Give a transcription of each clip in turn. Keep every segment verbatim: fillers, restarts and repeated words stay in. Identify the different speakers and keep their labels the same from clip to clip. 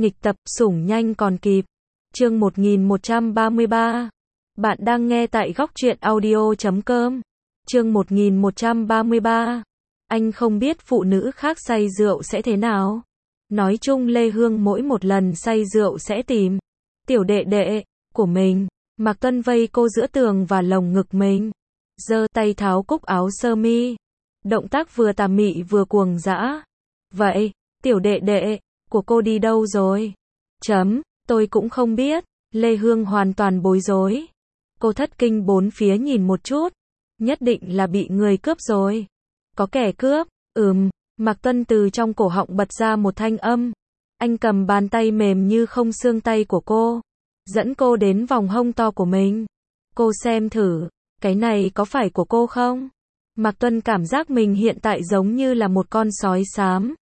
Speaker 1: Nghịch tập, sủng nhanh còn kịp. Chương một nghìn một trăm ba mươi ba. Bạn đang nghe tại góc truyện audio chấm com. Chương một nghìn một trăm ba mươi ba. Anh không biết phụ nữ khác say rượu sẽ thế nào. Nói chung Lê Hương mỗi một lần say rượu sẽ tìm tiểu đệ đệ của mình. Mạc Tuân vây cô giữa tường và lồng ngực mình. Giơ tay tháo cúc áo sơ mi. Động tác vừa tà mị vừa cuồng dã. Vậy, tiểu đệ đệ của cô đi đâu rồi? Chấm, tôi cũng không biết. Lê Hương hoàn toàn bối rối. Cô thất kinh bốn phía nhìn một chút. Nhất định là bị người cướp rồi. Có kẻ cướp, ừm. Mạc Tuân từ trong cổ họng bật ra một thanh âm. Anh cầm bàn tay mềm như không xương tay của cô. Dẫn cô đến vòng hông to của mình. Cô xem thử, cái này có phải của cô không? Mạc Tuân cảm giác mình hiện tại giống như là một con sói xám.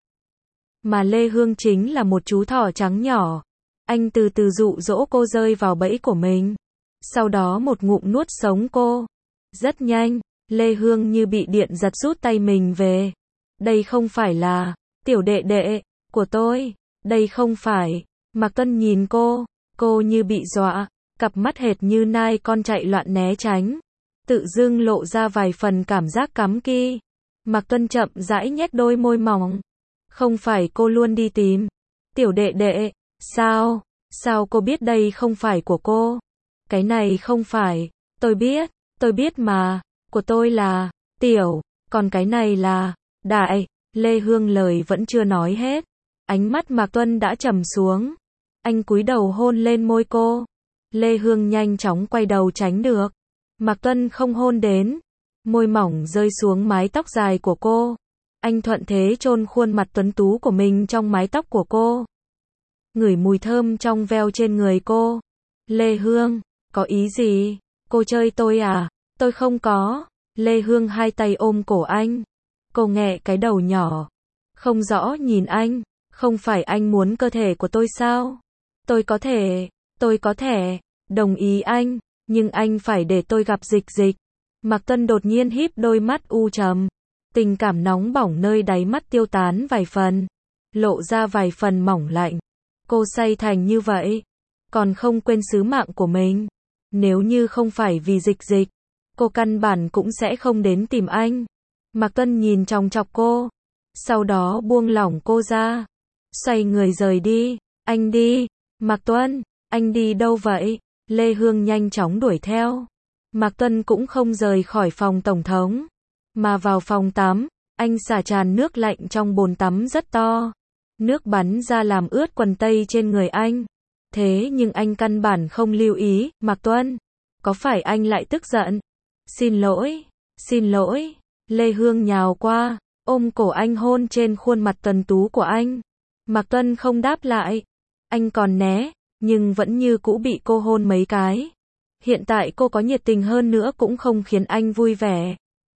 Speaker 1: Mà Lê Hương chính là một chú thỏ trắng nhỏ. Anh từ từ dụ dỗ cô rơi vào bẫy của mình. Sau đó một ngụm nuốt sống cô. Rất nhanh, Lê Hương như bị điện giật rút tay mình về. Đây không phải là tiểu đệ đệ của tôi. Đây không phải. Mạc Tuân nhìn cô. Cô như bị dọa. Cặp mắt hệt như nai con chạy loạn né tránh. Tự dưng lộ ra vài phần cảm giác cắm ki. Mạc Tuân chậm rãi nhếch đôi môi mỏng. Không phải cô luôn đi tìm tiểu đệ đệ, sao? Sao cô biết đây không phải của cô? Cái này không phải, tôi biết, tôi biết mà, của tôi là tiểu, còn cái này là đại. Lê Hương lời vẫn chưa nói hết. Ánh mắt Mạc Tuân đã trầm xuống. Anh cúi đầu hôn lên môi cô. Lê Hương nhanh chóng quay đầu tránh được. Mạc Tuân không hôn đến. Môi mỏng rơi xuống mái tóc dài của cô. Anh thuận thế chôn khuôn mặt tuấn tú của mình trong mái tóc của cô. Ngửi mùi thơm trong veo trên người cô. Lê Hương, có ý gì? Cô chơi tôi à? Tôi không có. Lê Hương hai tay ôm cổ anh. Cô nghẹ cái đầu nhỏ. Không rõ nhìn anh. Không phải anh muốn cơ thể của tôi sao? Tôi có thể, tôi có thể, đồng ý anh, nhưng anh phải để tôi gặp Dịch Dịch. Mạc Tuân đột nhiên híp đôi mắt u trầm. Tình cảm nóng bỏng nơi đáy mắt tiêu tán vài phần. Lộ ra vài phần mỏng lạnh. Cô say thành như vậy. Còn không quên sứ mạng của mình. Nếu như không phải vì Dịch Dịch, cô căn bản cũng sẽ không đến tìm anh. Mạc Tuân nhìn chòng chọc cô. Sau đó buông lỏng cô ra. Xoay người rời đi. Anh đi. Mạc Tuân, anh đi đâu vậy? Lê Hương nhanh chóng đuổi theo. Mạc Tuân cũng không rời khỏi phòng tổng thống. Mà vào phòng tắm, anh xả tràn nước lạnh trong bồn tắm rất to. Nước bắn ra làm ướt quần tây trên người anh. Thế nhưng anh căn bản không lưu ý. Mạc Tuân, có phải anh lại tức giận? Xin lỗi, xin lỗi. Lê Hương nhào qua, ôm cổ anh hôn trên khuôn mặt tuấn tú của anh. Mạc Tuân không đáp lại. Anh còn né, nhưng vẫn như cũ bị cô hôn mấy cái. Hiện tại cô có nhiệt tình hơn nữa cũng không khiến anh vui vẻ.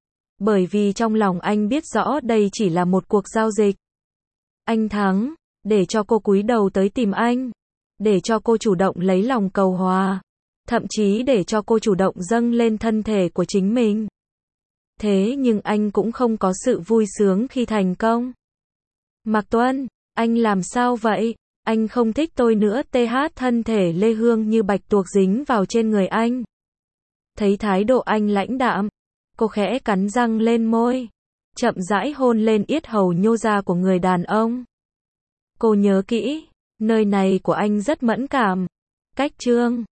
Speaker 1: Bởi vì trong lòng anh biết rõ đây chỉ là một cuộc giao dịch. Anh thắng, để cho cô cúi đầu tới tìm anh. Để cho cô chủ động lấy lòng cầu hòa. Thậm chí để cho cô chủ động dâng lên thân thể của chính mình. Thế nhưng anh cũng không có sự vui sướng khi thành công. Mạc Tuân, anh làm sao vậy? Anh không thích tôi nữa. Th thân thể Lê Hương như bạch tuộc dính vào trên người anh. Thấy thái độ anh lãnh đạm. Cô khẽ cắn răng lên môi. Chậm rãi hôn lên yết hầu nhô ra của người đàn ông. Cô nhớ kỹ, nơi này của anh rất mẫn cảm. Cách chương